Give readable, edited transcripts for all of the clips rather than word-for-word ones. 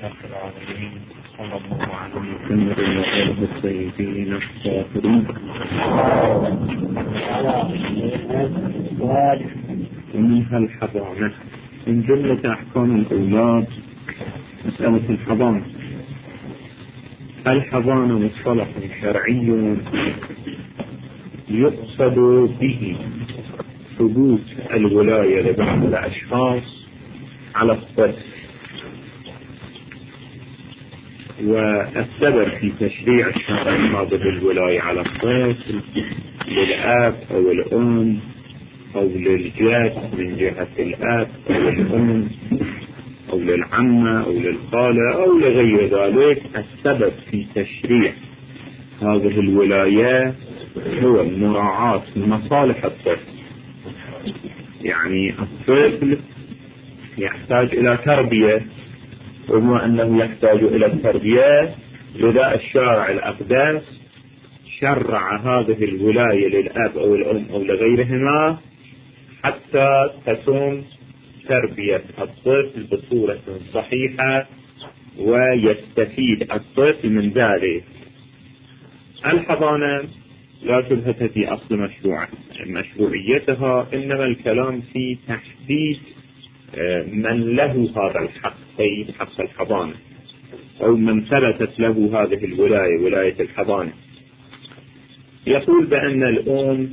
رب العالمين صلى الله على محمد وآله الطيبين الطاهرين. ومنها الحضانة. من جملة أحكام الأولاد مسألة الحضانة. الحضانة مصطلح شرعي يقصد به ثبوت الولاية لبعض الأشخاص على الطفل، والسبب في تشريع الشرع هذه الولاية على الطفل للأب أو الأم أو للجد من جهة الأب أو الأم أو للعمة أو للخالة أو لغير ذلك. السبب في تشريع هذه الولاية هو مراعاة مصالح الطفل. يعني الطفل يحتاج إلى تربية، وما أنه يحتاج إلى التربية لذا الشارع الأقدس شرع هذه الولاية للأب أو الأم أو لغيرهما حتى تتم تربية الطفل بصورة صحيحة ويستفيد الطفل من ذلك. الحضانة لا شبهة في أصل مشروعيتها، إنما الكلام في تحديد من له هذا الحق، أي حق الحضانة، أو من ثبتت له هذه الولاية، ولاية الحضانة. يقول بأن الأم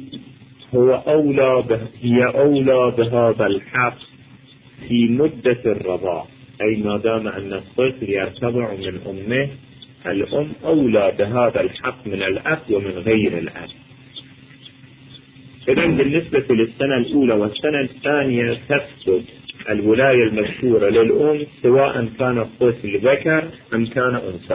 هي أولى بهذا الحق في مدة الرضاع، أي ما دام أن الطفل يرتضع من أمه، الأم أولى بهذا الحق من الأب ومن غير الأب. إذن بالنسبة للسنة الأولى والسنة الثانية تثبت الولاية المشهورة للأم سواء كان الطفل ذكر أم كان أنثى.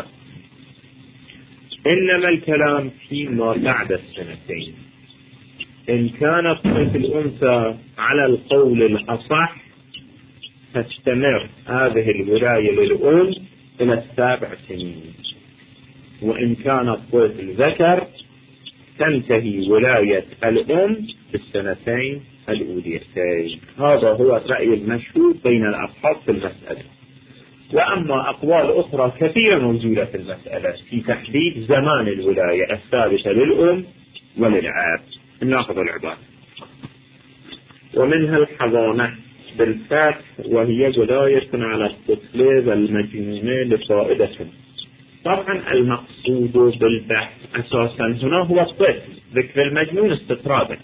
إنما الكلام فيما بعد السنتين. إن كان الطفل أنثى على القول الأصح تستمر هذه الولاية للأم إلى 7 سنين، وإن كان الطفل ذكر تنتهي ولاية الأم في السنتين الأوليتين. هذا هو الرأي المشهور بين الأصحاب في المسألة. وأما أقوال أخرى كثيرة موجودة في المسألة في تحديد زمان الولاية الثابتة للأم وللأب. ناخذ العبارة. ومنها الحضانة بالفتح، وهي ولاية على الطفل والمجنون لفائدة. طبعا المقصود بالبحث أساسا هنا هو الطفل، ذكر المجنون استطرادا.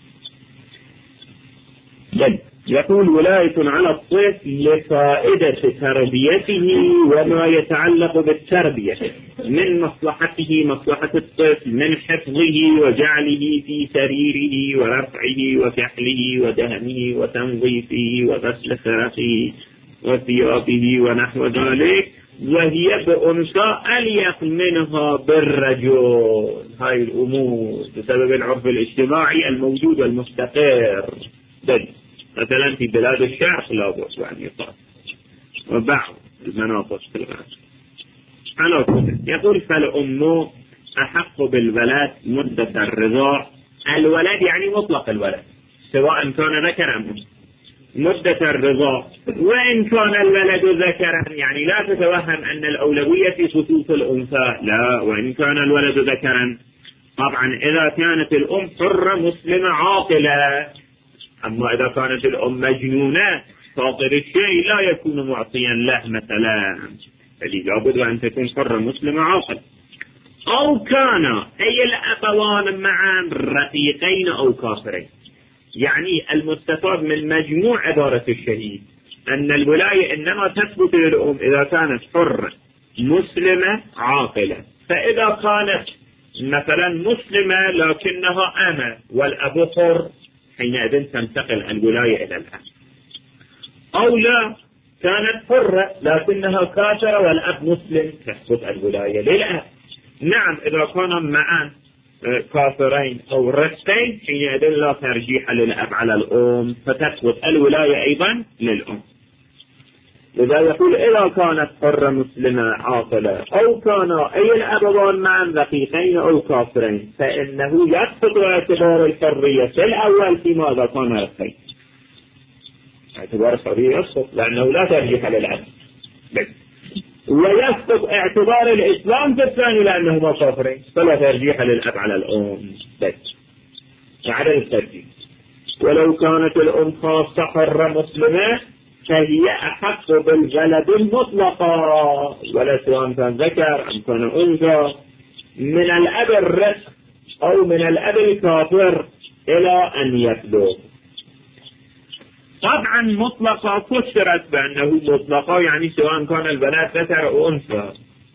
يقول ولاية على الطفل لفائدة تربيته وما يتعلق بالتربية من مصلحته، مصلحة الطفل، من حفظه وجعله في سريره ورفعه وكحله ودهنه وتنظيفه وغسل ساقه وثيابه ونحو ذلك، وهي بأنثى أليق منها بالرجل. هاي الأمور بسبب العرف الاجتماعي الموجود والمستقر مثلا في بلاد الشرق لا بأس أن يقال، وبعض المناطق في الغرب. على كل يقول فالأم أحق بالولد مدة الرضاع. الولد يعني مطلق الولد سواء كان ذكرا أم أنثى، مدة الرضاع. وإن كان الولد ذكرا يعني لا تتوهم أن الأولوية في خصوص الأنثى، لا، وإن كان الولد ذكرا. طبعا إذا كانت الأم حرة مسلمة عاقلة، أما إذا كانت الأم مجنونة فاقد الشيء لا يكون معطيا له مثلا، فلذا لابد أن تكون حرة مسلمة عاقلة. أو كان أي الأبوان معا رقيقين أو كافرين. يعني المستفاد من مجموع عبارة الشهيد أن الولاية إنما تثبت للأم إذا كانت حرة مسلمة عاقلة. فإذا كانت مثلا مسلمة لكنها أمة والأب حر، حينئذ تنتقل الولاية إلى الأب. أو لا، كانت حرة لكنها كافرة والأب مسلم، تثبت الولاية للأب. نعم، إذا كان معا كافرين أو رثين حينئذ لا ترجيح للأب على الأم، فتثبت الولاية أيضا للأم. لذا يقول إذا كانت حرة مسلمة عاقلة أو كان أي الأبوان معا رقيقين أو كافرين، فإنه يسقط اعتبار الحرية في الأول فيما إذا كان رثين. اعتبار الحرية يسقط لأنه لا ترجيح للأب. ويسقط اعتبار الإسلام في الثاني لأنهما كافرين، فلا ترجيح للأب على الأم بس عدم الترجيح. ولو كانت الأم خاصة حرة مسلمة فهي أحق بالولد المطلقة، ولا سواء كان ذكر أم كان أنثى، من الأب الرق أو من الأب الكافر إلى أن يبلغ. طبعا مطلقة فسرت بأنه مطلقة يعني سواء كان البنات ذكر أو أنثى.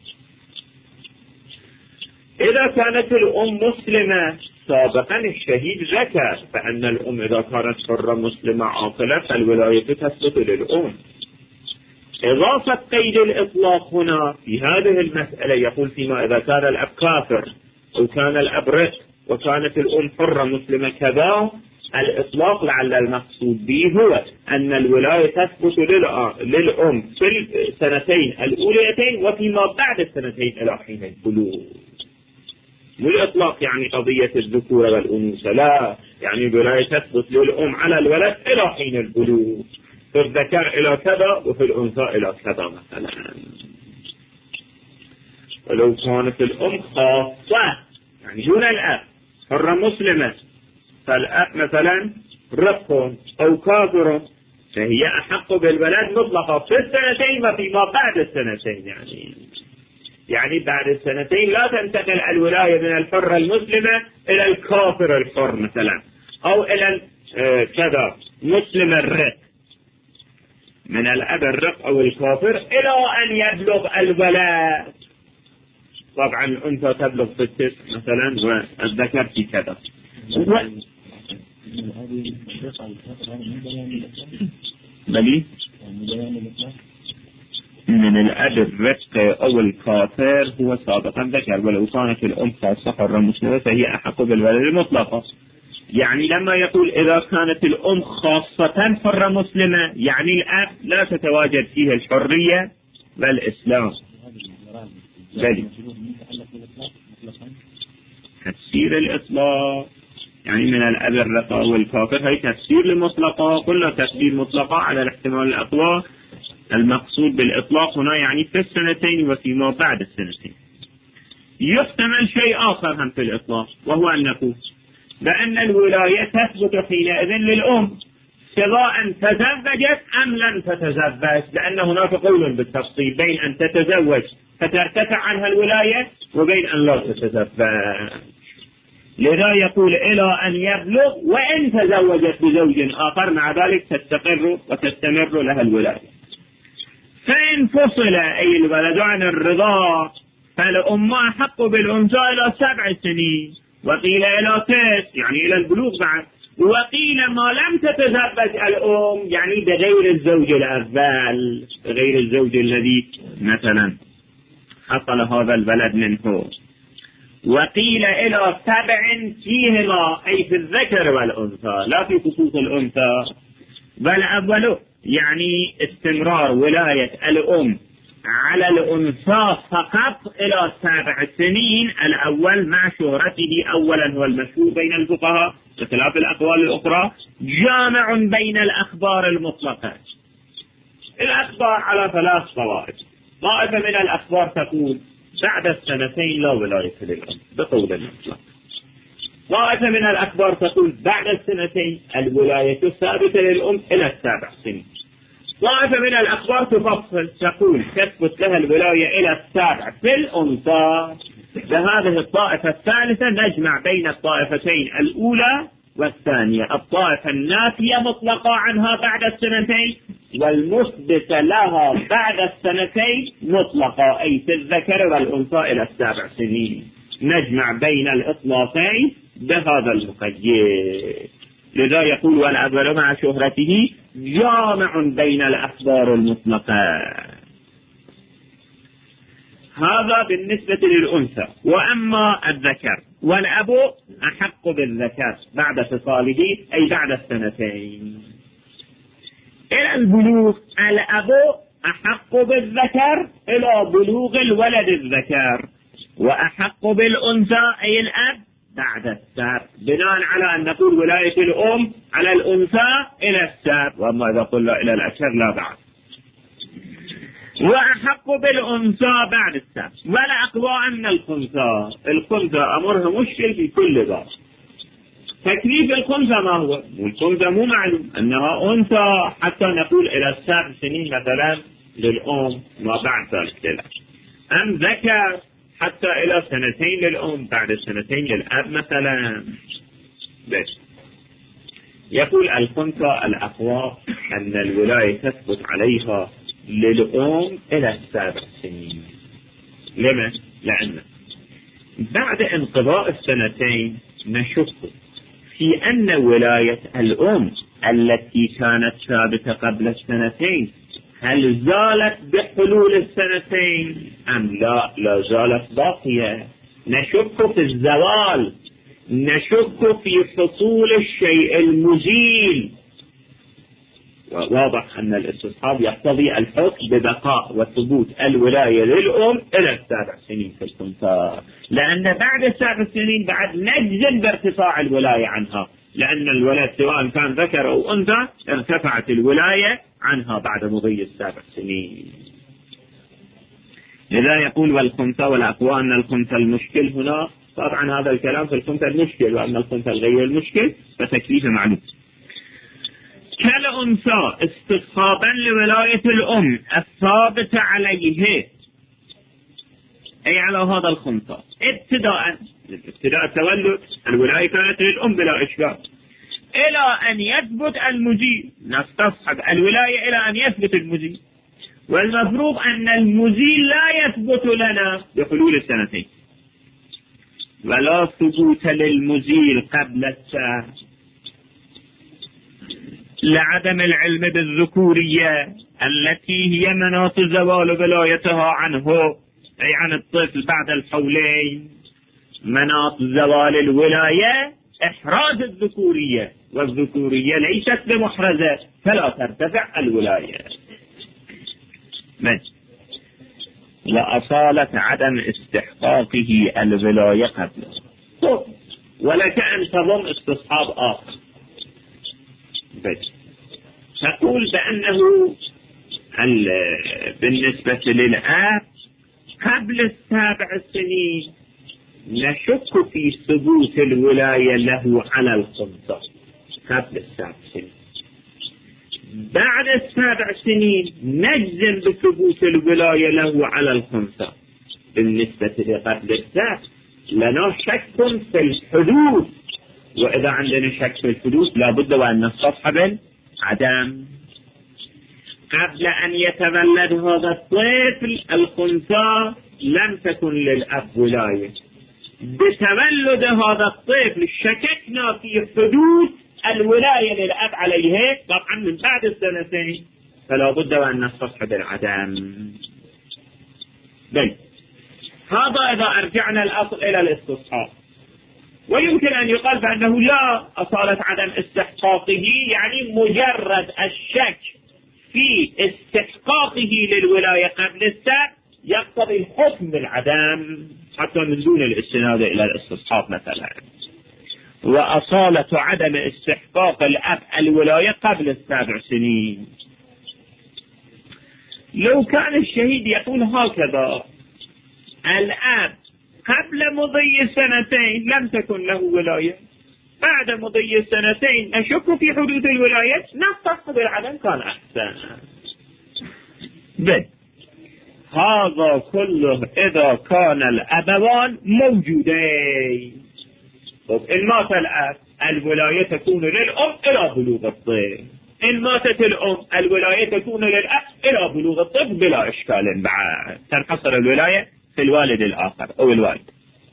إذا كانت الأم مسلمة سابقا الشهيد ذكر، فأن الأم إذا كانت حرة مسلمة عاقلة فالولاية تثبت للأم. إضافة قيد الإطلاق هنا في هذه المسألة يقول فيما إذا كان الأب كافر أو كان الأب رق وكانت الأم حرة مسلمة كذا، الإطلاق لعل المقصود به هو أن الولاية تثبت للأم في السنتين الأوليتين وفيما بعد السنتين إلى حين البلوغ. مو الإطلاق يعني قضية الذكورة والأنوثة، لا، يعني الولاية تثبت للأم على الولد إلى حين البلوغ، في الذكر إلى كذا وفي الأنثى إلى كذا مثلا. ولو كانت الأم خاصة يعني دون الأب حرة مسلمة، فالأب مثلا رق أو كافر، فهي أحق بالولد مطلقة في السنتين وفيما بعد السنتين. يعني بعد السنتين لا تنتقل الولاية من الحرة المسلمة إلى الكافر الحر مثلا، أو إلى كذا مسلم الرق، من الأب الرق أو الكافر إلى أن يبلغ الولد. طبعا الأنثى تبلغ في التسع مثلا والذكر في كذا. بلي من الأب الرق أو الكافر هو سابقا ذكر، ولو كانت الأم خاصة حرة مسلمة فهي أحق بالولد المطلقة. يعني لما يقول إذا كانت الأم خاصة حرة مسلمة يعني الأب لا تتواجد فيه الحرية والإسلام. بلي تفسير الإطلاق يعني من الأب الرق أو الكافر هي تفسير لمطلقة، كل تفسير مطلقة على الاحتمال الأقوى. المقصود بالإطلاق هنا يعني في السنتين وفيما بعد السنتين. يحتمل شيء آخر هم في الإطلاق، وهو أن نقول بأن الولاية تثبت حينئذ للأم سواء تزوجت أم لم تتزوج، لأن هناك قول بالتفصيل بين أن تتزوج فترتفع عنها الولاية وبين أن لا تتزوج. لذا يقول إلى أن يبلغ، وإن تزوجت بزوج آخر مع ذلك تستقر وتستمر لها الولاية. فإن فصل أي الولد عن الرضاع فالأم أحق بالأنثى إلى 7 سنين، وقيل إلى 9 يعني إلى البلوغ بعد، وقيل ما لم تتزوج الأم يعني بغير الزوج الأول، بغير الزوج الذي مثلا حصل هذا الولد منه. وقيل إلى 7 فيهما أي في الذكر والأنثى لا في خصوص الأنثى. والأول يعني استمرار ولاية الأم على الأنثى فقط إلى 7 سنين، الأول مع شهرته أولا هو المشهور بين الفقهاء بخلاف الأقوال الأخرى، جامع بين الأخبار المطلقة. الأخبار على 3 طوائف. طائفة من الأخبار تقول بعد السنتين لا ولاية للأم بقول المطلق. طائفة من الأخبار تقول بعد السنتين الولاية ثابتة للأم إلى 7 سنين. طائفة من الأخبار تفصل تقول تثبت لها الولاية إلى 7 في الأنثى. بهذه الطائفة الثالثة نجمع بين الطائفتين الأولى والثانية، الطائفة النافية مطلقة عنها بعد السنتين والمثبتة لها بعد السنتين مطلقة أي في الذكر والأنثى إلى 7 سنين. نجمع بين الإطلاقين بهذا المقيد. لذا يقول والأول مع شهرته جامع بين الأخبار المطلقة. هذا بالنسبة للأنثى. وأما الذكر والأب أحق بالذكر بعد فصاله أي بعد السنتين إلى البلوغ. الأب أحق بالذكر إلى بلوغ الولد الذكر، وأحق بالأنثى أي الأب بعد السبع، بناء على أن نقول ولاية الأم على الأنثى إلى السبع، وأما إذا قلنا إلى الأشهر لا بعد. وأحق بالأنثى بعد السبع. ولا أقوى أن الخنثى أمرها مشكل في كل باب. تكليف الخنثى ما هو؟ والخنثى مو معلوم أنها أنثى حتى نقول إلى 7 سنين مثلا للأم ما بعد ذلك للأب، أم ذكر حتى إلى 2 للأم بعد 2 للأب مثلا. بس يقول الخنثى الأقوى أن الولاية تثبت عليها للأم إلى 7 سنين. لما؟ لأن بعد انقضاء 2 نشك في أن ولاية الأم التي كانت ثابتة قبل 2 هل زالت بحلول 2 أم لا زالت باقية. نشك في الزوال، نشك في حصول الشيء المزيل. واضح أن الاستصحاب يقتضي الحكم ببقاء وثبوت الولاية للأم إلى 7 سنين في الخنثى، لأن بعد 7 سنين بعد نجزم بارتفاع الولاية عنها، لأن الولد سواء كان ذكر أو أنثى ارتفعت الولاية عنها بعد مضي 7 سنين. لذا يقول والخنثى والأقوى أن الخنثى المشكل هنا، طبعا هذا الكلام في الخنثى المشكل، وأن الخنثى الغير المشكل فتكليفه معلوم. كالأنثى استصحابا لولاية الأم الثابتة عليه، أي على هذا الخنثى ابتداء التولد الولاية كانت للأم بلا إشكال، إلى أن يثبت المجيء نستصحب الولاية إلى أن يثبت المجيء. والمفروض أن المزيل لا يثبت لنا بحلول 2 ولا ثبوت للمزيل قبل 7 لعدم العلم بالذكورية التي هي مناط زوال ولايتها عنه، أي عن الطفل بعد الحولين. مناط زوال الولاية إحراز الذكورية، والذكورية ليست بمحرزة فلا ترتفع الولاية. وأصالة عدم استحقاقه الولاية قبله. ولك أن تضم استصحاب آخر، تقول بأنه بالنسبة للأب قبل 7 سنين نشك في ثبوت الولاية له على الخنثى قبل 7 سنين. بعد 7 سنين نجزم بثبوت الولاية له على الخنثى. بالنسبة لقبل 7 لنا شك في الحدوث، وإذا عندنا شك في الحدوث لابد وأن نستصحب العدم. قبل أن يتولد هذا الطفل الخنثى لم تكن للأب ولاية. بتولد هذا الطفل شككنا في حدوث الولاية للأب عليه طبعا من بعد 2 فلا بد وأن نستصحب العدم. هذا إذا أرجعنا الأصل إلى الاستصحاب. ويمكن أن يقال بأنه لا أصالة عدم استحقاقه، يعني مجرد الشك في استحقاقه للولاية قبل 7 يقتضي الحكم بالعدم حتى من دون الاستناد إلى الاستصحاب مثلا. وأصالة عدم استحقاق الأب الولاية قبل 7 سنين. لو كان الشهيد يقول هكذا: الأب قبل مضي 2 لم تكن له ولاية، بعد مضي 2 نشك في حدوث الولاية، نستصحب العدم، كان أحسن. هذا كله إذا كان الأبوان موجودين. إن مات الأب الولاية تكون للأم إلى بلوغ الطفل، إن ماتت الأم الولاية تكون للأب إلى بلوغ الطفل بلا إشكال. بعد تنحصر الولاية في الوالد الآخر أو الوالد.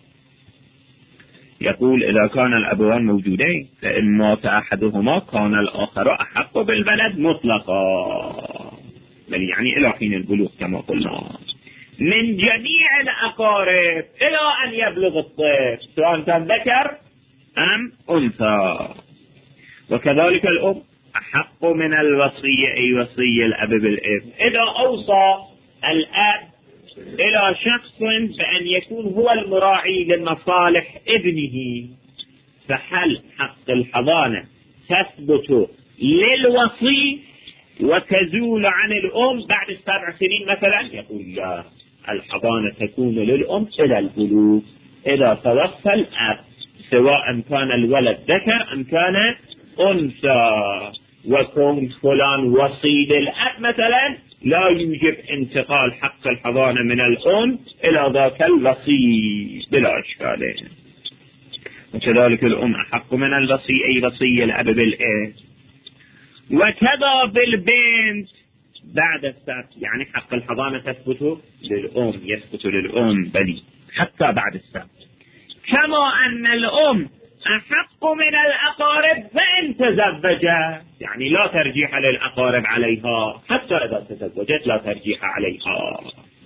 يقول إذا كان الأبوان موجودين فإن مات أحدهما كان الآخر أحق بالولد مطلقا، بل يعني إلى حين البلوغ كما قلنا، من جميع الأقارب إلى أن يبلغ الطفل سواء كان ذكر أم أنثى. وكذلك الأم أحق من الوصية، أي وصي الأب بالإبن. إذا أوصى الأب إلى شخص بأن يكون هو المراعي لمصالح ابنه، فهل حق الحضانة تثبت للوصي وتزول عن الأم بعد 7 سنين مثلا، يقول لا، الحضانة تكون للأم إلى البلوغ إذا توفى الأب، سواء كان الولد ذكر أم كان أنثى. وكون فلان وصي للأب مثلا لا يوجب انتقال حق الحضانة من الأم إلى ذاك الوصي بلا إشكال. وكذلك الأم أحق من الوصي أي وصي الأب بالإرث. وكذا بالبنت بعد السبت، يعني حق الحضانة تثبت للأم، يثبت للأم بلي حتى بعد السبت. كما أن الأم أحق من الأقارب فإن تزوجت، يعني لا ترجيح للأقارب عليها، حتى إذا تزوجت لا ترجيح عليها.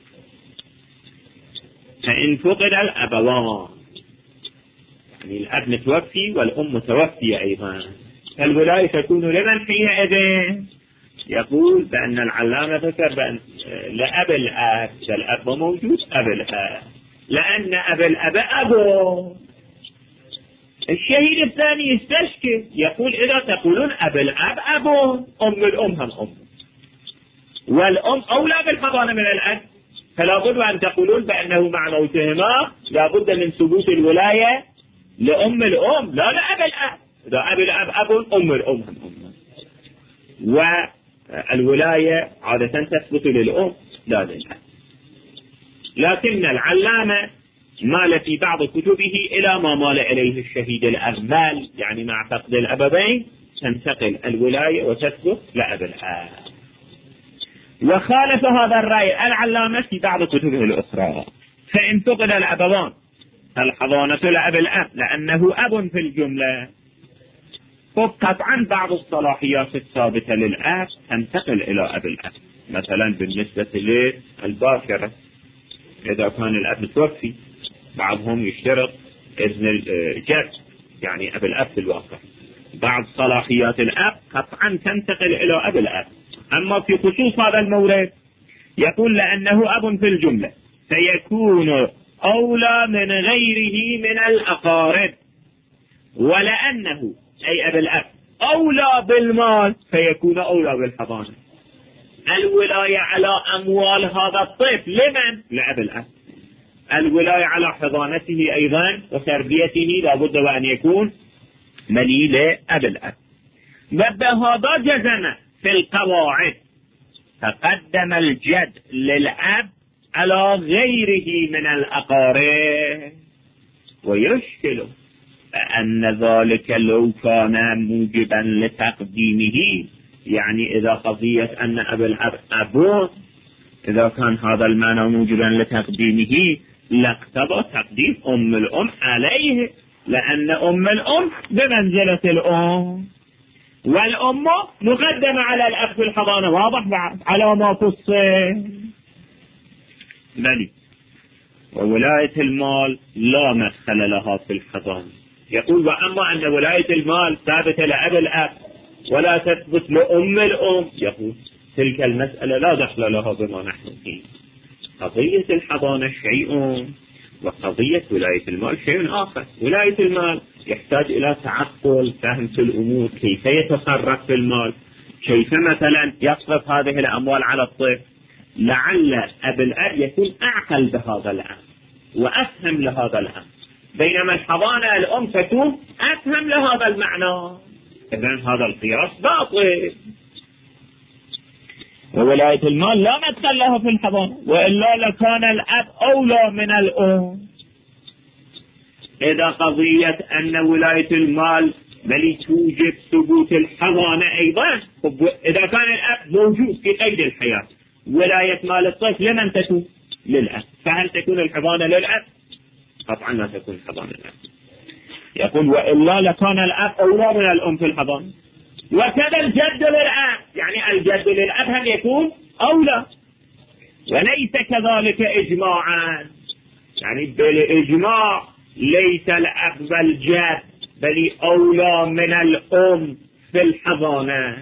فإن فقد الأبوان، يعني الأب متوفي والأم متوفية أيضا، فالولاية تكون لمن حينئذ؟ يقول بأن العلامة ذكر بأن لأب الأب، الأب موجود أب الأب، لأن أب الأب أبو. الشهيد الثاني يستشكل، يقول إذا تقولون أب الأب أبو، أم الأم هم أم، والأم أولى بالحضانة من الأب، فلا بد أن تقولون بأنه مع موتهما لا بد من ثبوت الولاية لأم الأم لا لأب الأب. إذا أب الأب أب، أم الأم هم أم، والولاية عادة تثبت للأم لا للأب. لكن العلامة مال في بعض كتبه إلى ما مال إليه الشهيد الأغمال، يعني مع فقد الأبوين تنتقل الولاية وتثبت لأب الأب. وخالف هذا الرأي العلامة في بعض كتبه الأخرى. فإن فقد الأبوان فالحضانة لأب الأب لأنه أب في الجملة، قطعا بعض الصلاحيات الثابتة للأب تنتقل إلى أب الأب. مثلا بالنسبة للباشرة، إذا كان الأب متوفي بعضهم يشترط إذن الجد، يعني أب الأب في الواقع، بعض صلاحيات الأب قطعا تنتقل إلى أب الأب. أما في خصوص هذا المورد يقول لأنه أب في الجملة فيكون أولى من غيره من الأقارب، ولأنه أي أب الأب أولى بالمال فيكون أولى بالحضانة. الولاية على أموال هذا الطفل لمن؟ لأب الأب. الولاية على حضانته أيضا وتربيته لابد وأن يكون ملي لأب الأب. وبهذا جزم في القواعد فقدم الجد للأب على غيره من الأقارب. ويشكل أن ذلك لو كان موجبا لتقديمه، يعني إذا قضية أن أب الأب أبوه، إذا كان هذا المعنى موجبا لتقديمه لاقتضى تقديم أم الأم عليه، لأن أم الأم بمنزلة الأم، والأم مقدمة على الأب في الحضانة. واضح بعد على ما تصل بلي. وولاية المال لا مدخل لها في الحضانة. يقول وأما أن ولاية المال ثابتة لأب الأب ولا تثبت لأم الأم، يقول تلك المسألة لا دخل لها بما نحن فيه. قضية الحضانة شيء وقضية ولاية المال شيء آخر. ولاية المال يحتاج إلى تعقل، فهم في الأمور، كيف يتصرف في المال، كيف مثلا يصرف هذه الأموال على الطفل. لعل أب الأب يكون أعقل بهذا الأمر وأفهم لهذا الأمر، بينما الحضانة الأم تكون أفهم لهذا المعنى. إذن هذا القياس باطل. وولاية المال لا مدخل لها في الحضانة، وإلا لكان الأب أولى من الأم. إذا قضية أن ولاية المال بل توجب ثبوت الحضانة أيضا، إذا كان الأب موجود في قيد الحياة ولاية مال الطفل لمن تكون؟ للأب. فهل تكون الحضانة للأب؟ قطعا لا تكون الحضانة للأب. يقول وإلا لكان الأب أولى من الأم في الحضانة. وكذا الجد للأب، يعني الجد للأب هم يكون أولى، وليس كذلك إجماعا، يعني بالإجماع ليس الأب والجد بل أولى من الأم في الحضانة.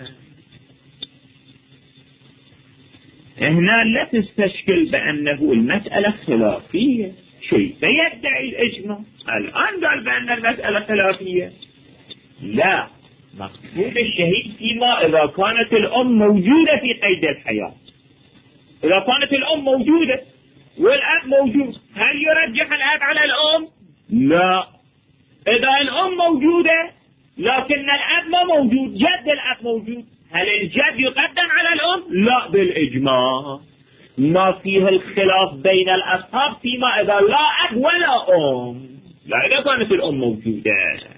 هنا لا تستشكل بأنه المسألة خلافية، شيء يدعي الإجماع الآن قال بأن المسألة خلافية. لا، مقصود الشهيد فيما إذا كانت الأم موجودة في قيد الحياة. إذا كانت الأم موجودة والأب موجود، هل يرجح الأب على الأم؟ لا. إذا الأم موجودة لكن الأب ما موجود، جد الأب موجود، هل الجد يقدم على الأم؟ لا، بالإجماع ما فيه الخلاف بين الأصحاب فيما إذا لا أب ولا أم، لا إذا كانت الأم موجودة.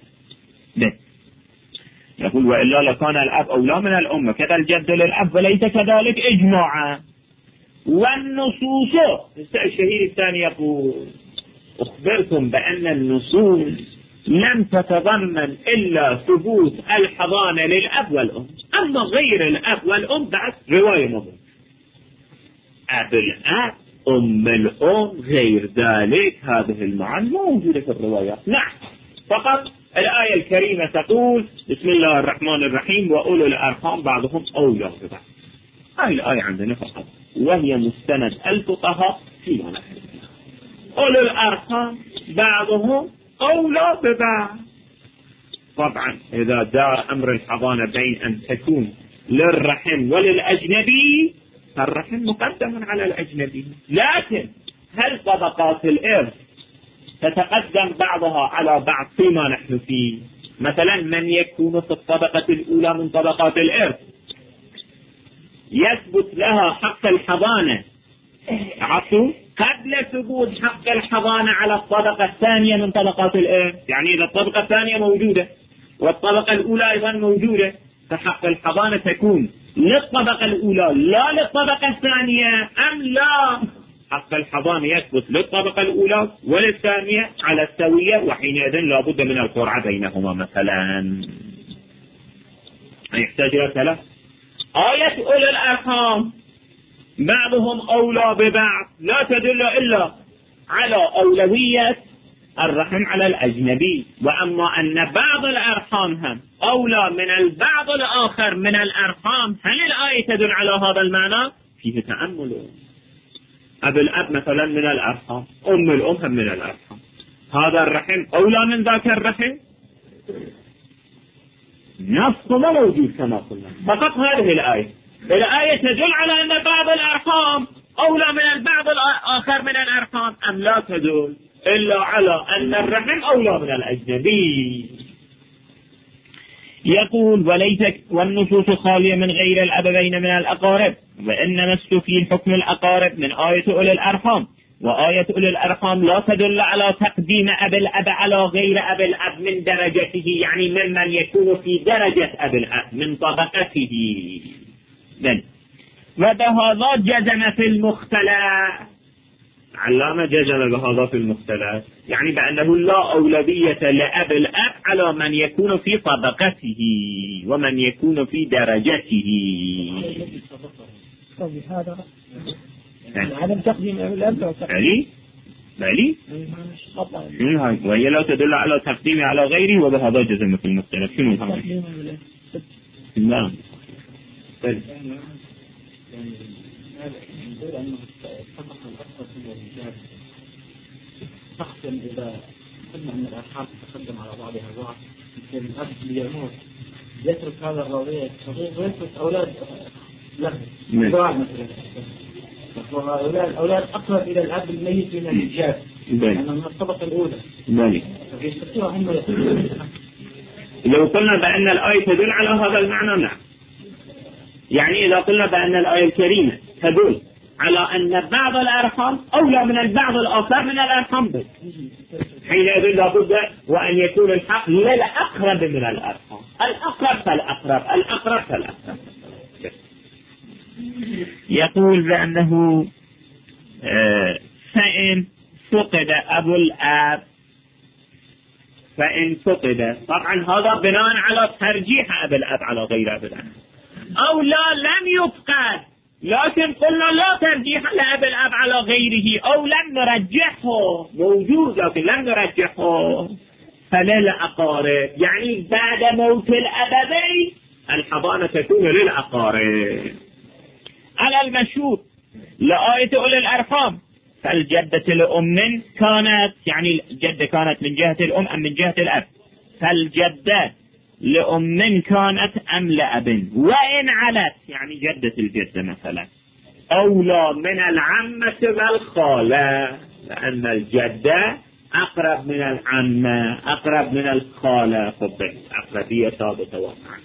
يقول وإلا لكان الأب أولى من الأم، كذا الجد للأب وليس كذلك إجماعا. والنصوص، الشهيد الثاني يقول أخبركم بأن النصوص لم تتضمن إلا ثبوت الحضانة للأب والأم، أما غير الأب والأم بعد رواية مضمون، أب الأب أم الأم غير ذلك هذه المعاني موجودة في الروايات. نعم، فقط الآية الكريمة تقول بسم الله الرحمن الرحيم وأولو الأرحام بعضهم أولى ببعض. هاي الآية عندنا فقط، وهي مستند الفقهاء فيما نحن. أولو الأرحام بعضهم أولى ببعض. طبعا إذا دار أمر الحضانة بين أن تكون للرحم وللأجنبي فالرحم مقدم على الأجنبي، لكن هل طبقات الإرث تتقدم بعضها على بعض فيما نحن فيه؟ مثلا من يكون في الطبقة الأولى من طبقات الإرث يثبت لها حق الحضانة عفوا قبل ثبوت حق الحضانة على الطبقة الثانية من طبقات الإرث. يعني إذا الطبقة الثانية موجودة والطبقة الأولى أيضا موجودة فحق الحضانة تكون للطبقة الأولى لا للطبقة الثانية، أم لا؟ حق الحضانة يثبت للطبقة الأولى وللثانية على السوية، وحينئذ لا بد من القرعة بينهما. مثلا يحتاج إلى ثلاث. آية أولي الأرحام بعضهم أولى ببعض لا تدل إلا على أولوية الرحم على الأجنبي، وأما أن بعض الأرحام هم أولى من البعض الآخر من الأرحام، هل الآية تدل على هذا المعنى؟ فيه تأمل. أب الأب مثلا من الأرحام، أم الأم هم من الأرحام، هذا الرحم أولى من ذاك الرحم؟ نص ما موجود كما قلنا، فقط هذه الآية تدل على أن بعض الأرحام أولى من البعض الآخر من الأرحام، أم لا تدل إلا على أن الرحم أولى من الأجنبي. يقول وليس والنصوص خالية من غير الأبوين من الأقارب، وإنما استفيد حكم الأقارب من آية أولي الأرحام، وآية أولي الأرحام لا تدل على تقديم أب الأب على غير أب الأب من درجته، يعني ممن يكون في درجة أب الأب من طبقته. وبهذا جزم في المختلف، علامة جزم بهذا في المختلف، يعني بأنه لا أولوية لأب الأب على من يكون في طبقته ومن يكون في درجته. هذا عدم تقديم أب الأب بلي وهي لا تدل على تقديمه على غيره، وبهذا جزم في المختلف. شنو هذا؟ نعم. شخصا إذا قلنا أن الأرحام تتقدم على بعضها البعض، يمكن الأب ليموت يترك هذا الرضيع الصغير ويترك أولاد له مثلا، أولاد أقرب إلى الأب الميت من الجاد لأنه من الطبقة الأولى، فيستطيعوا هم يقولون. لو قلنا بأن الآية تدل على هذا المعنى نعم، يعني إذا قلنا بأن الآية الكريمة تدل على أن بعض الأرحام أولى من البعض الآخر من الأرحام بس، حينئذ لابد وأن يكون الحق للأقرب من الأرحام، الأقرب فالأقرب، الأقرب فالأقرب. يقول بأنه فإن فقد أبو الأب، فإن فقد، طبعا هذا بناء على ترجيح أبو الأب على غير أبو الأب، أو لا لم يفقد لكن قلنا لا ترجيح لأب الأب على غيره، أو لم نرجحه موجود لكن لم نرجحه، فللأقارب، يعني بعد موت الأبوين الحضانة تكون للأقارب. على المشهور لآية أولي الأرحام فالجدة لأم كانت، يعني الجدة كانت من جهة الأم أم من جهة الأب، فالجدة لأم كانت أم لأب، وإن علت يعني جدة الجدة مثلا أولى من العمة والخالة، لأن الجدة أقرب من العمة أقرب من الخالة، أقربية ثابتة واقعا.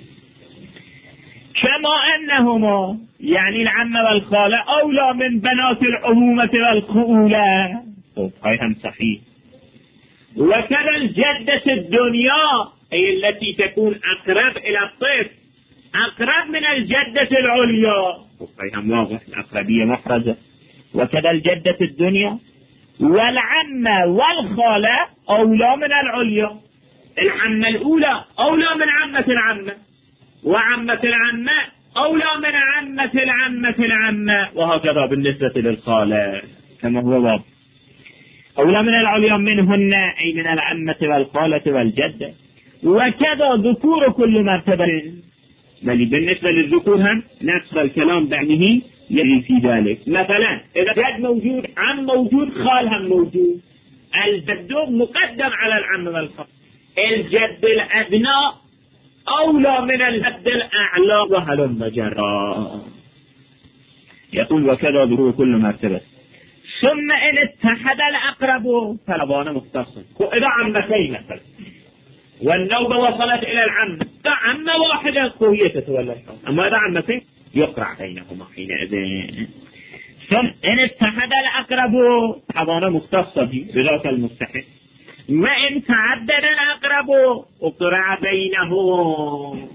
كما أنهما يعني العمة والخالة أولى من بنات العمومة والخؤولة، هاي هم صحيح. وكذا الجدة الدنيا أي التي تكون أقرب إلى الطفل أقرب من الجدة العليا، هاي هم واضح الأقربية محرزة. وكذا الجدة الدنيا والعمة والخالة أولى من العليا، العمة الأولى أولى من عمة العمة، وعمة العمة أولى من عمة العمة العمة، وهكذا بالنسبة للخالة كما هو واضح. أولى من العليا منهن أي من العمة والخالة والجدة. وكذا ذكور كل مرتبة، بل بالنسبة للذكور هم نفس الكلام بعده يجري في ذلك. مثلا إذا جد موجود عم موجود خال هم موجود، الجد مقدم على العم والخال، الجد الأدنى أولى من الجد الأعلى، وهلم جرا. يقول وكذا ذكور كل مرتبة. ثم إن اتحد الأقرب فلبان مختص، إذا عمتين مثلا والنوبة وصلت إلى العم، عمة واحدة قوية تتولى الحكم، أما إذا عمتين يقرع بينهما حينئذ. ثم إن اتحد الأقرب حضانة مختصة بذات المستحق، وإن تعدد الأقرب اقرع بينهم،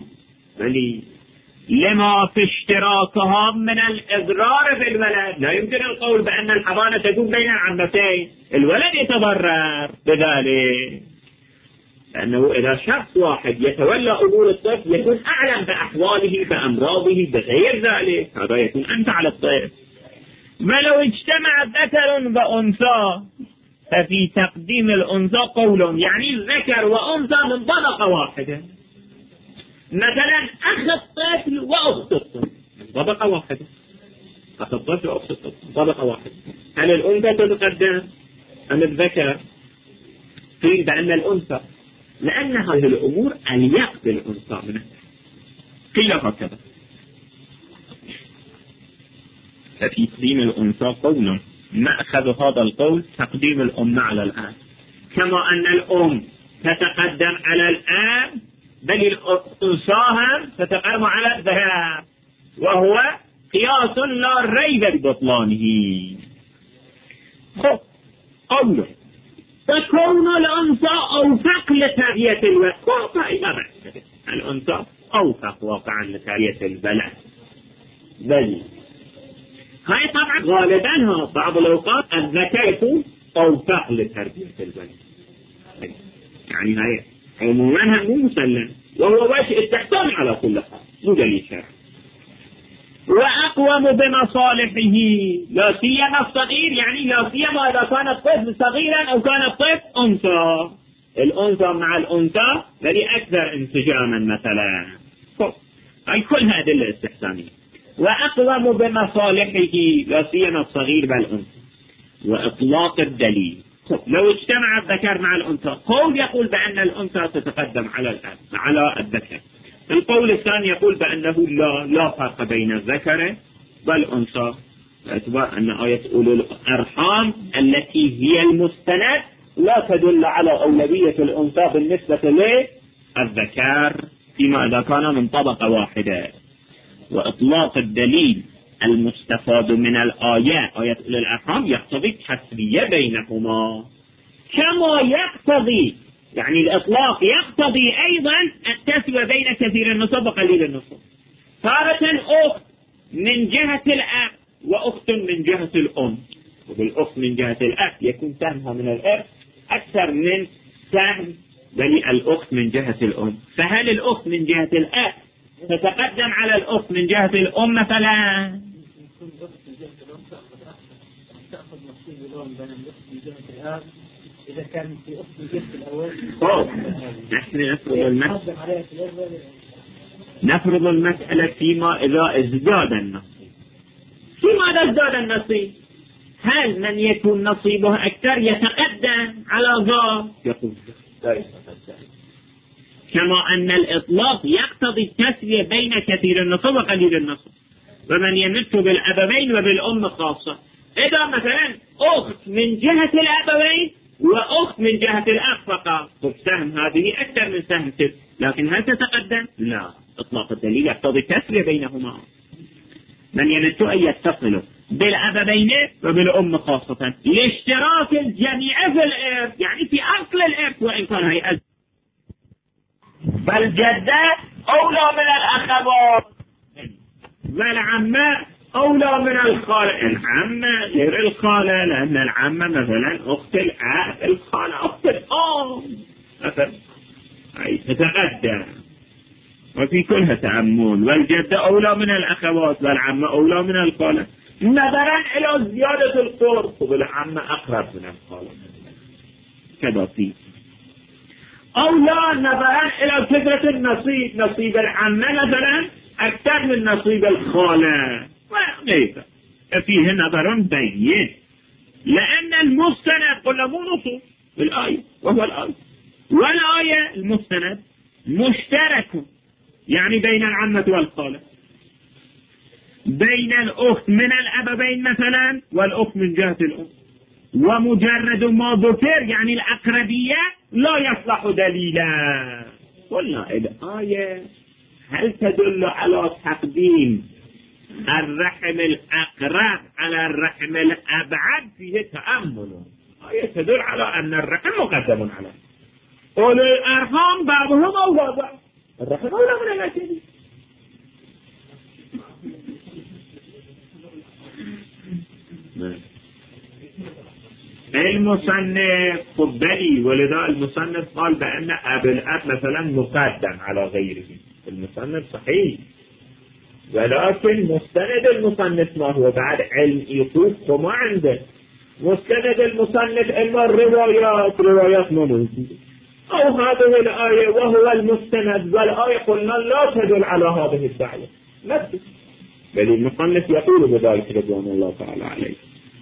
لما في اشتراكها من الإضرار بالولد. لا يمكن القول بأن الحضانة تكون بين العمتين، الولد يتضرر بذلك، لأنه إذا شخص واحد يتولى أمور الطفل يكون أعلم بأحواله بأمراضه بغير ذلك، هذا يكون أنت على الطفل. ولو اجتمع ذكر وأنثى ففي تقديم الأنثى قول، يعني الذكر وأنثى من طبقة واحدة، مثلا أخ الطفل وأخت الطفل من طبقة واحدة، أخ الطفل وأخت الطفل من طبقة واحدة، هل الأنثى تتقدم أم الذكر؟ قيل بأن الأنثى، لأن هذه الأمور أليق بالأنثى منها، قيل هكذا. ففي تقديم الأنثى قول، مأخذ هذا القول تقديم الأم على الآب، كما أن الأم تتقدم على الآب بل الأنثى تتقدم على الذكر، وهو قياس لا ريب ببطلانه. قوله تكون الأنثى أوفق لتربية الولد، الأنثى أوفق واقعا لتربية البلد، بل هاي طبعا غالبا بعض الأوقات الذكر يكون أوفق لتربية البلد، يعني هاي عموما مو مسلم، وهو وجه تحتمل على كل حال مو دليل شرعي. وأقوم بمصالحه لا سيما الصغير، يعني لا سيما إذا كان الطفل صغيرا أو كان الطفل أنثى، الأنثى مع الأنثى الذي أكثر انسجاما مثلا، أي كلها أدلة استحسانية. وأقوم بمصالحه لا سيما الصغير بالأنثى. وإطلاق الدليل، لو اجتمع الذكر مع الأنثى، قول يقول بأن الأنثى تتقدم على الذكر، القول الثاني يقول بأنه لا فرق بين الذكر والأنثى، باعتبار أن آية أولو الأرحام التي هي المستند لا تدل على أولوية الأنثى بالنسبة للذكر فيما إذا كان من طبقة واحدة. وإطلاق الدليل المستفاد من الآية آية أولو الأرحام يقتضي التسوية بينهما، كما يقتضي يعني الإطلاق يقتضي أيضا التسوية بين كثير النصب وقليل النصب. تارة أخت من جهة الأب وأخت من جهة الأم، وبالأخت من جهة الأب يكون سهمها من الأب أكثر من سهم بني الأخت من جهة الأم. فهل الأخت من جهة الأب تتقدم على الأخت من جهة الأم مثلا؟ يكون الأخت من جهة الأم تأخذ نصيب الأم بين الأخت من جهة الأب إذا كان في أخت من جهة الأول. نحن نفرض المسألة فيما إذا ازداد النصيب. فيما إذا ازداد النصيب هل من يكون نصيبه أكثر يتقدم على ذا؟ يقول لا يتقدم. كما أن الإطلاق يقتضي التسوية بين كثير النصب وقليل النصب، ومن يمت بالأبوين وبالأم خاصة. إذا مثلا أخت من جهة الأبوين وأخت من جهة الأب فقط، سهم هذه أكثر من سهم تلك، لكن هل تتقدم؟ لا، إطلاق الدليل يقتضي التسوية بينهما. من يمت أن يتصلوا بالأبوين وبالأم خاصة لاشتراك الجميع في الإرث، يعني في أصل الإرث، وإن كان هي فالجدة أولى من الأخوات، والعمة أولى من الخالة. العمة غير الخالة، لأن العمة مثلا أخت الأب، الخالة أخت الأم مثلا، أي تتقدم، وفي كلها تأمل. والجدة أولى من الأخوات، والعمة أولى من الخالة، نظرا إلى زيادة القرب، والعمة أقرب من الخالة كذا فيه. أو لا، نظرا إلى كثرة النصيب، نصيب العمة مثلا أكثر من نصيب الخالة، وليس فيه نظر بين، لأن المستند قلنا مو نصوص بالآية وهو الآية، والآية المستند مشترك، يعني بين العمة والخالة، بين الأخت من الأبوين مثلا والأخت من جهة الأم، ومجرد ما ذكر يعني الأقربية لا يصلح دليلا. قلنا الآية هل تدل على تقديم الرحم الأقرب على الرحم الأبعد؟ فيه تأمل. الآية تدل على أن الرحم مقدم عليه، أولي الأرحام بعضهم أولى بعض، الرحم أولى من الأجنبي. المصنف قبلي، ولذا المصنف قال بأن أب الأب مثلا مقدم على غيره. المصنف صحيح، ولكن مستند المصنف ما هو؟ بعد علم يطوف وما عنده مستند المصنف إما روايات ما موجودة، أو هذه الآية وهو المستند، والآية قلنا لا تدل على هذه الدعوة نفسه، بل المصنف يقول بذلك رضوان الله تعالى عليه،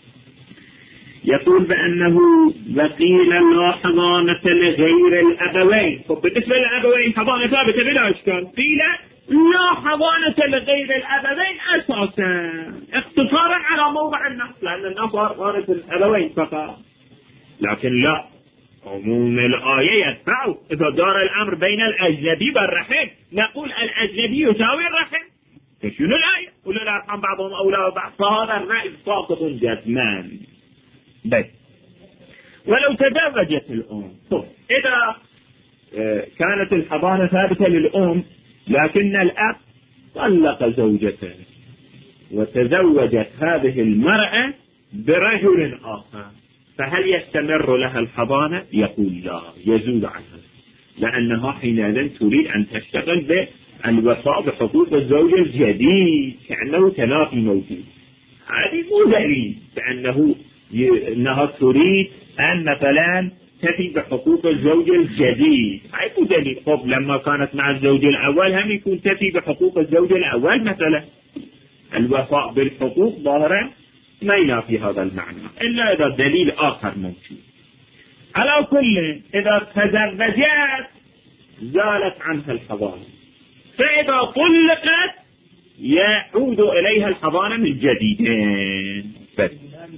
يقول بأنه وقيل لا حضانة لغير الأبوين. بالنسبة للأبوين حضانة ثابتة بلا إشكال، قيل لا حضانة لغير الأبوين أساسا اختصارا على موضع النص، لأن النص وارث الأبوين فقط، لكن لا، عموم الآية يدفعه. إذا دار الأمر بين الأجنبي والرحم نقول الأجنبي يساوي الرحم، شنو الآية؟ أولو الأرحام بعضهم أولى بعض، فهذا الرأي ساقط جزمان. بس ولو تزوجت الأم، إذا كانت الحضانة ثابتة للأم لكن الأب طلق زوجته وتزوجت هذه المرأة برجل آخر، فهل يستمر لها الحضانة؟ يقول لا، يزول عنها، لأنها حينئذ تريد أن تشتغل بالوفاء بحقوق الزوج الجديد، كأنه تنافي موجود. هذه مو دليل أنها تريد أن مثلا تفي بحقوق الزوج الجديد، هاي مو دليل. طب لما كانت مع الزوج الأول هم يكون تفي بحقوق الزوج الأول مثلا، الوفاء بالحقوق ظاهرا ما ينافي هذا المعنى إلا إذا دليل آخر موجود. على كل إذا تزوجت زالت عنها الحضانة، فإذا طلقت يعود إليها الحضانة من جديد. بس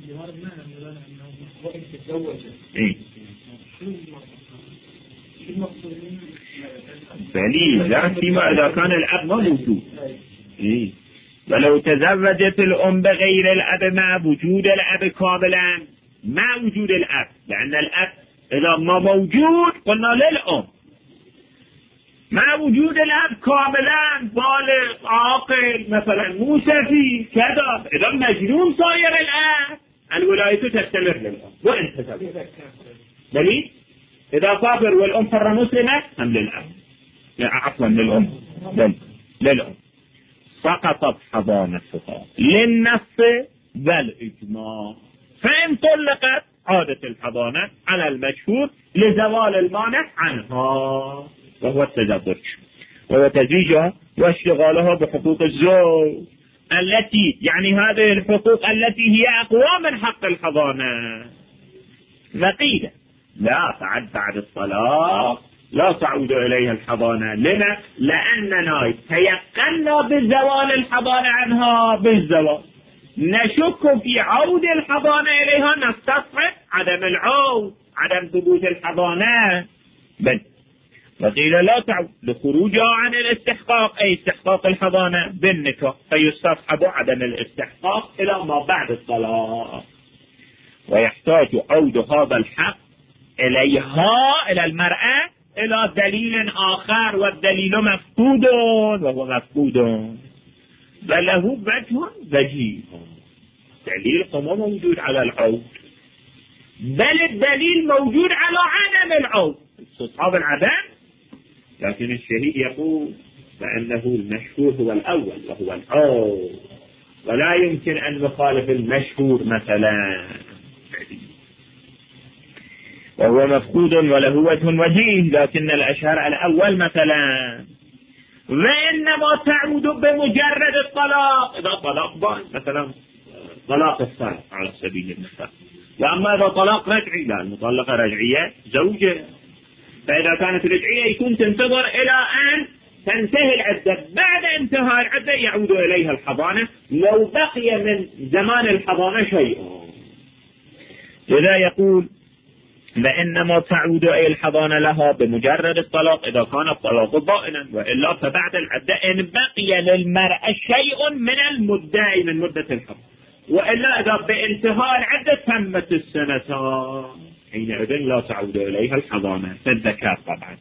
دليل لا فيما إذا كان الأب ما موجود. ولو تزوجت الأم بغير الأب مع وجود الأب كاملا، مع وجود الأب، لأن الأب إذا ما موجود قلنا للأم، مع وجود الأب كاملا بالغ عاقل مثلا مو سفيه كذا، إذا مجنون صاير الأب الولاية تستمر للأم وإن تزوج. دليل إذا كافر والأم حرة مسلمة هم للأب، عفوا للأم، للأم سقطت حضانتها للنص والإجماع، فإن طلقت عادت الحضانة على المشهور لزوال المانع عنها وهو التزوج وتزويجها واشتغالها بحقوق الزوج التي يعني هذه الحقوق التي هي أقوى من حق الحضانة. وقيل لا، بعد الطلاق لا تعود إليها الحضانة. لما؟ لأننا تيقنا بزوال الحضانة عنها بالزوال، نشك في عود الحضانة إليها، نستصحب عدم العود، عدم ثبوت الحضانة. بل وقيل لا تعود لخروجها عن الاستحقاق، أي استحقاق الحضانة بالنكاح، فيستصحب عدم الاستحقاق إلى ما بعد الطلاق، ويحتاج عود هذا الحق إليها إلى المرأة إلى دليل آخر، والدليل مفقود وهو مفقود، بل له وجيه. دليل ما موجود على العود، بل الدليل موجود على عدم العود، استصحاب العدم. لكن الشهيد يقول فإنه المشهور هو الأول وهو العود، ولا يمكن أن نخالف المشهور مثلا، وهو مفقود وله وجيه، لكن الأشهر الأول مثلا. وإنما تعود بمجرد الطلاق، إذا طلاق بان مثلا طلاق الثالث على سبيل المثال. وأما إذا طلاق رجعي، لا، المطلقة رجعية زوجة، فإذا كانت رجعية يكون تنتظر إلى أن تنتهي العدة، بعد انتهاء العدة يعود إليها الحضانة لو بقي من زمان الحضانة شيء. لذا يقول لأنما تعود أي الحضانة لها بمجرد الطلاق إذا كان الطلاق ضائنا، وإلا فبعد العدة إن بقي للمرأة شيء من المدة من مدة الحضانة، وإلا إذا بانتهاء العدة تمت السنتان حينئذ لا تعود إليها الحضانة فالذكر طبعا.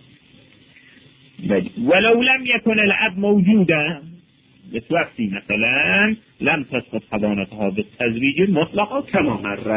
ولو لم يكن الأب موجودا بتوفي مثلا لم تسقط حضانتها بالتزويج المطلق كما مر.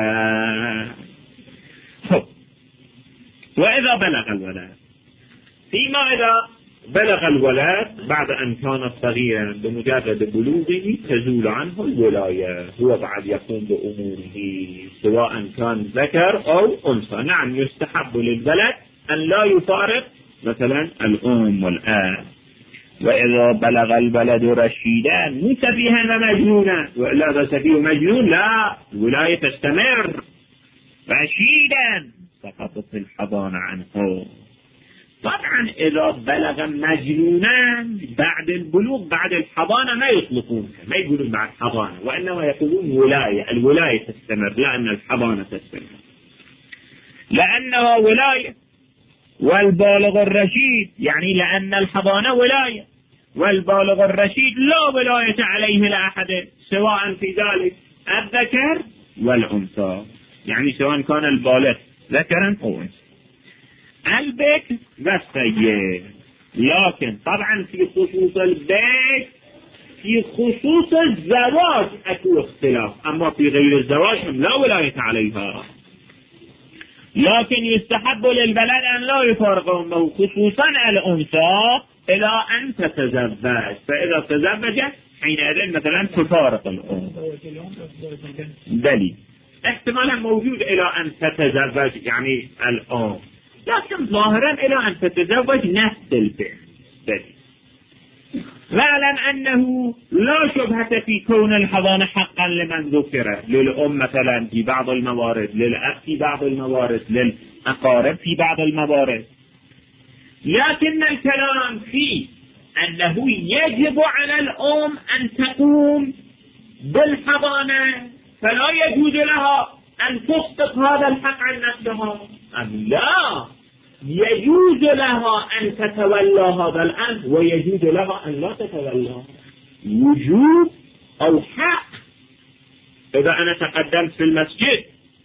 وإذا بلغ الولد، فيما إذا بلغ الولد بعد أن كان صغيرا بمجرد بلوغه تزول عنه الولاية، هو بعد يقوم بأموره سواء كان ذكر أو أنثى. نعم يستحب للبلد أن لا يفارق مثلا الأم والآب. وإذا بلغ البلد رشيدا مو سفيها ومجنونا، وإلا إذا سفيه مجنون لا، الولاية تستمر. رشيدا سقطت الحضانة عنه. طبعا إذا بلغ مجنونا بعد البلوغ بعد الحضانة ما يطلقون، ما يقولون بعد حضانة، وإنما يقولون ولاية، الولاية تستمر لأن الحضانة تستمر، لأنها ولاية. والبالغ الرشيد يعني لأن الحضانة ولاية، والبالغ الرشيد لا ولاية عليه لأحد سواء في ذلك الذكر والأنثى، يعني سواء كان البالغ ذكرا أو أنثى. البكر والسيد، لكن طبعا في خصوص البكر في خصوص الزواج أكو اختلاف، أما في غير الزواج لا ولاية عليها، لكن يستحب للبلد أن لا يفارق أمه خصوصا الأنثى إلى أن تتزوج، فإذا تزوجت حينئذ مثلا تفارق الأم. دليل احتمالا موجود إلى أن تتزوج يعني الأم، لكن ظاهرا إلى أن تتزوج نفس البنت. واعلم أنه لا شبهة في كون الحضانة حقا لمن ذكر، للأم مثلا في بعض الموارد، للأب في بعض الموارد، للأقارب في بعض الموارد، لكن الكلام فيه أنه يجب على الأم أن تقوم بالحضانة، فلا يجوز لها أن تسقط هذا الحق عن نفسها، أم لا يجوز لها أن تتولى هذا الأمر ويجوز لها أن لا تتولى. وجوب أو حق. إذا أنا تقدمت في المسجد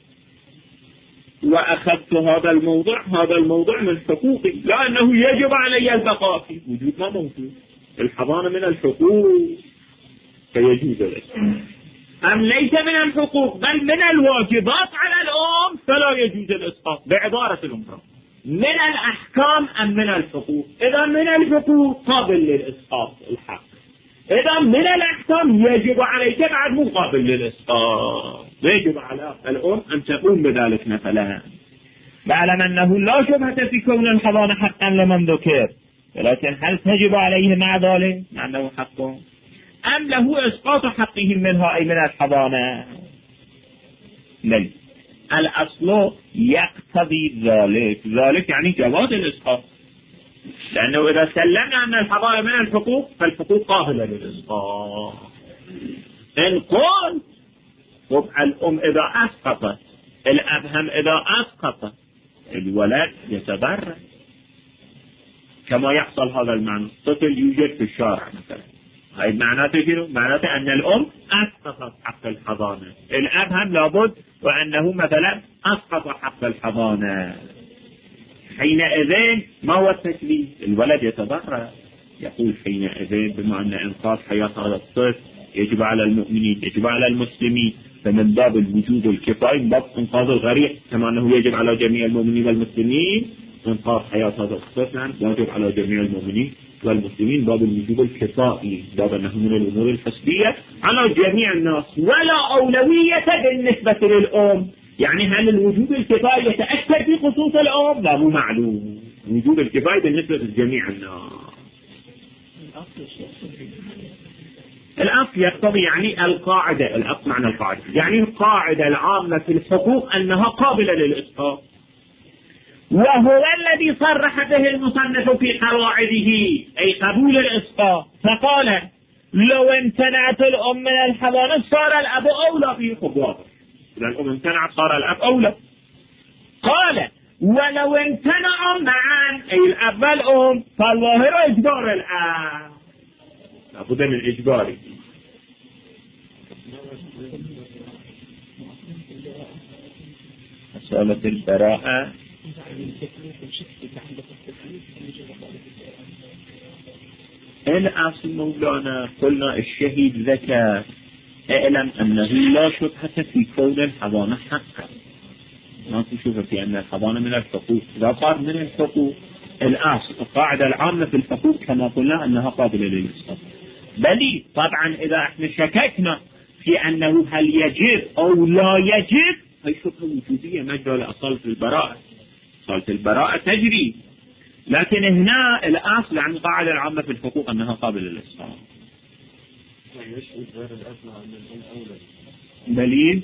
وأخذت هذا الموضوع من حقوقي، لأنه يجب علي البقاء فيه، وجود ما موجود. الحضانة من الحقوق فيجوز لك، أم ليس من الحقوق بل من الواجبات على الأم فلا يجوز الإسقاط. بعبارة الأخرى من الأحكام أم من الحقوق؟ إذا من الحقوق قابل للإسقاط الحق، إذا من الأحكام يجب عليك بعد مو قابل للإسقاط، يجب على الأم أن تقوم بذلك مثلا. واعلم أنه لا شبهة في كون الحضانة حقا لمن ذكر، ولكن هل تجب عليه مع ذلك مع أنه حقه، أم له إسقاط حقهم منها أي من الحضانة؟ لي الأصل يقتضي ذلك يعني جواز الإسقاط، لأنه إذا سلمنا أن الحضانة من الحقوق فالحقوق قابلة للإسقاط. إن قلت الأم إذا أسقطت، الأب هم إذا أسقط، الولد يتبرع، كما يحصل هذا المعنى. طفل يوجد في الشارع مثلا، هاي معناته شنو؟ معناته أن الأم أسقطت حق الحضانة، الأب هم لابد وأنه مثلا أسقط حق الحضانة. حينئذ ما هو التكليف؟ الولد يتبرع، يقول حينئذ بما أن إنقاذ حياة هذا الطفل يجب على المؤمنين، يجب على المسلمين، فمن باب الوجوب الكفائي، من باب إنقاذ الغريق، كما أنه يجب على جميع المؤمنين والمسلمين إنقاذ حياة هذا الطفل، واجب على جميع المؤمنين والمسلمين باب الوجوب الكفائي، باب أنه من الأمور الحسبية على جميع الناس، ولا أولوية بالنسبة للأم. يعني هل الوجوب الكفائي يتأثر في خصوص الأم؟ لا، مو معلوم. وجوب الكفائي بالنسبة لجميع الناس. الأصل يقتضي يعني القاعدة، الأصل معنى القاعدة يعني القاعدة العامة في الحقوق أنها قابلة للإسقاط، وهو الذي صرح به المصنف في قواعده أي قبول الإسقاط، فقال لو امتنعت الأم من الحضانة صار الأب أولى به. خطوات إذا الأم امتنعت صار الأب أولى. قال ولو امتنعوا معا أي الأب والأم فالظاهر إجبار الأب، لابد من الإجباري. مسألة البراءة الأصل مولانا قلنا الشهيد ذكر اعلم أنه لا شبهة في كون الحضانة حقا، ما في شبهة في أن الحضانة من الحقوق. إذا صار من الحقوق الأصل القاعدة العامة في الحقوق كما قلنا أنها قابلة للإسقاط. بل طبعا إذا احنا شككنا في أنه هل يجب أو لا يجب، هي شبهة وجودية مجرى لأصالة البراءة، أصالة البراءة تجري، لكن هنا الأصل عن القاعدة العامة في الحقوق أنها قابلة للإسقاط. دليل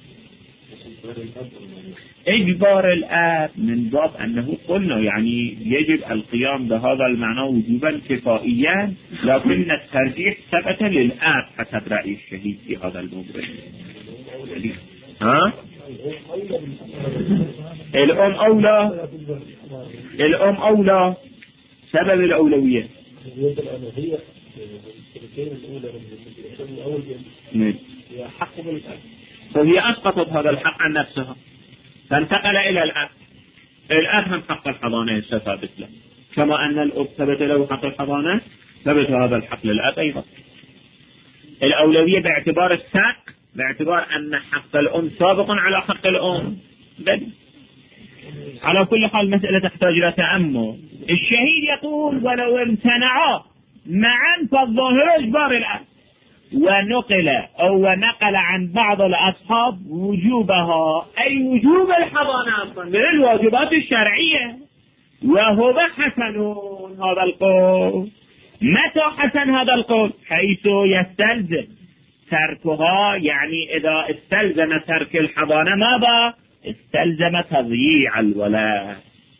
إجبار الآب من باب أنه قلنا يعني يجب القيام بهذا المعنى وجوبا كفائيا، لكن الترجيح ثبت للآب حسب رأي الشهيد في هذا الموضوع. الأم أولى، الأم أولى، سبب الأولوية وهي أسقطت هذا الحق عن نفسها فانتقل إلى الأب. الأب هم حق الحضانة ثابت له، كما أن الأب ثبت له حق الحضانة ثبت هذا الحق للأب أيضا. الأولوية باعتبار الساق، باعتبار أن حق الأم سابق على حق الأم. بل على كل حال مسألة تحتاج إلى تأمل. الشهيد يقول ولو امتنعا معا فالظاهر إجبار الأب، ونقل عن بعض الأصحاب وجوبها أي وجوب الحضانة أصلا من الواجبات الشرعية، وهو حسن هذا القول. متى حسن هذا القول؟ حيث يستلزم تركها، يعني إذا استلزم ترك الحضانة ماذا؟ استلزم تضييع الولد،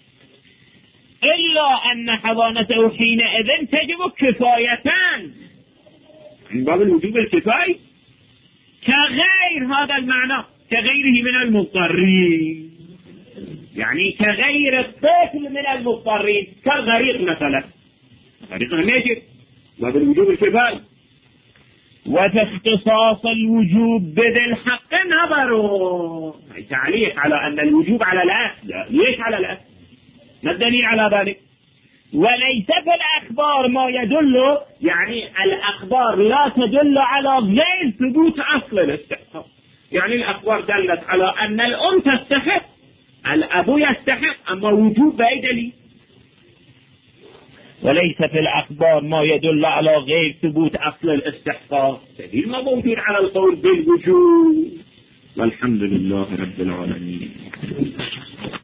إلا أن حضانته حينئذ تجب كفايتان من باب الوجوب الكفائي، كغير هذا المعنى، كغيره من المضطرين، يعني كغير الطفل من المضطرين، كالغريق مثلا، غريق يجب باب الوجوب الكفائي. وفي اختصاص الوجوب بذي الحق نظروا، تعليق على أن الوجوب على الأب. ليش على الأب؟ ما الدليل على ذلك؟ وليس في الأخبار ما يدل، يعني الأخبار لا تدل على غير ثبوت أصل الاستحقاق، يعني الأخبار دلت على أن الأم تستحق، الأب يستحق، أما وجوب بأي دليل؟ وليس في الأخبار ما يدل على غير ثبوت أصل الاستحقاق، دليل ما موجود على القول بالوجوب. والحمد لله رب العالمين.